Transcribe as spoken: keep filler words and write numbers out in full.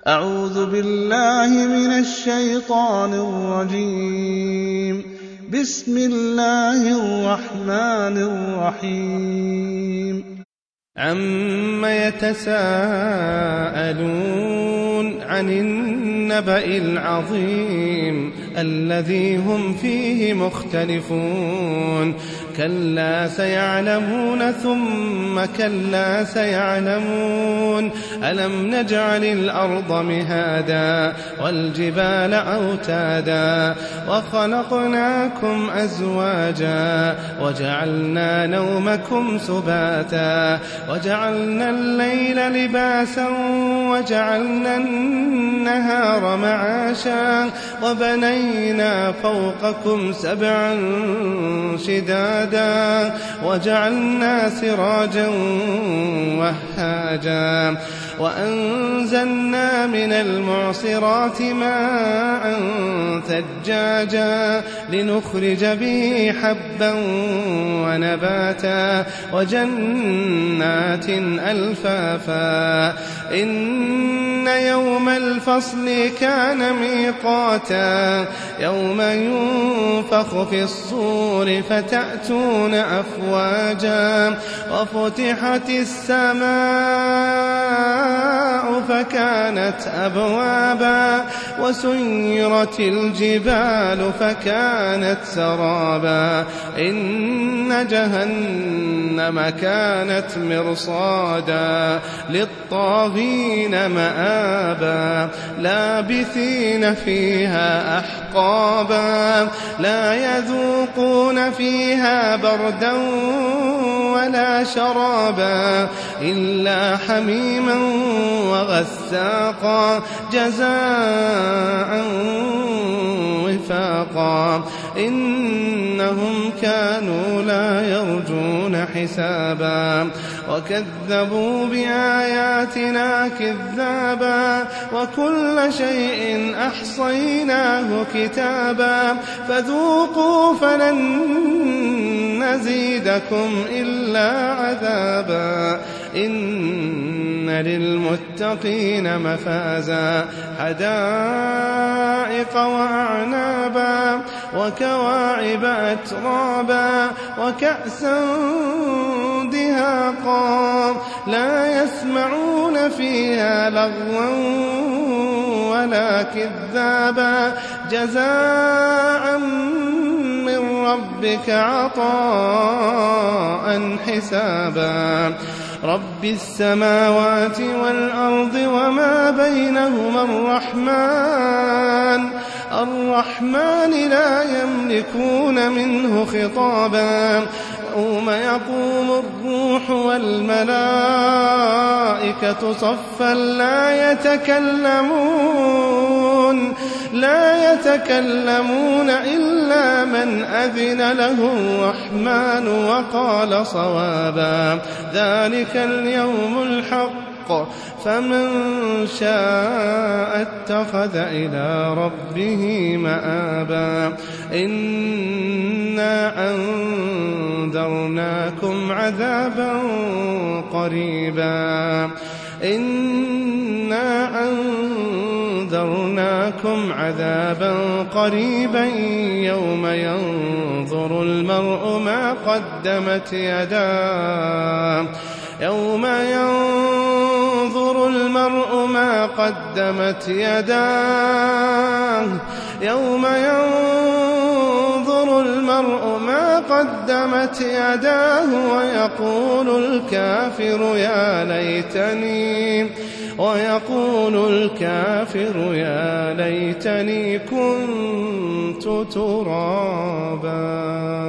أعوذ بالله من الشيطان الرجيم. بسم الله الرحمن الرحيم. عَمَّ يَتَسَاءَلُونَ عَنِ النَّبَإِ الْعَظِيمِ الَّذِي هُمْ فِيهِ مُخْتَلِفُونَ كَلَّا سَيَعْلَمُونَ ثُمَّ كَلَّا سَيَعْلَمُونَ أَلَمْ نَجْعَلِ الْأَرْضَ مِهَادًا وَالْجِبَالَ أَوْتَادًا وَخَلَقْنَاكُمْ أَزْوَاجًا وَجَعَلْنَا نَوْمَكُمْ سُبَاتًا وَجَعَلْنَا اللَّيْلَ لِبَاسًا وَجَعَلْنَا النَّهَارَ مَعَاشًا وَبَنَيْنَا فَوْقَكُمْ سَبْعًا شِدَادًا وَجَعَلْنَا سِرَاجًا وَهَّاجًا وَأَنزَلْنَا مِنَ الْمُعْصِرَاتِ مَاءً ثَجَّاجًا لِنُخْرِجَ بِهِ حَبًّا وَنَبَاتًا وَجَنَّاتٍ أَلْفَافًا إِنَّ يَوْمَ الْفَصْلِ كَانَ مِيقَاتًا يَوْمَ يُنفَخُ فِي الصُّورِ فَتَأْتُونَ أَفْوَاجًا وَفُتِحَتِ السَّمَاءُ فكانت أبوابا وسيرت الجبال فكانت سرابا إن جهنم كانت مرصادا للطاغين مآبا لابثين فيها أحقابا لا يذوقون فيها بردا ولا شرابا إلا حميما وغساقا جزاء وفاقا إنهم كانوا لا يرجون حسابا وكذبوا بآياتنا كذابا وكل شيء أحصيناه كتابا فذوقوا فلن نزيدكم إلا عذابا إن للمتقين مفازا حدائق وأعنابا وكواعب أترابا وكأسا دهاقا لا يسمعون فيها لغوا ولا كذابا جزاء من ربك عطاء حسابا رب السماوات والأرض وما بينهما الرحمن الرحمن لا يملكون منه خطابا يوم يقوم الروح والملائكة صفا لا يتكلمون لا يتكلمون إلا من أذن له الرحمن وقال صوابا ذلك اليوم الحق فمن شاء اتخذ إلى ربه مآبا إنا أنذرناكم عذابا قريبا إنا أنذرناكم عذابا قريبا يوم ينظر المرء ما قدمت يداه يوم ينظر المرء ما قدمت يداه يوم ينظر المرء ما قدمت يداه ويقول الكافر يا ليتني ويقول الكافر يا ليتني كنت ترابا.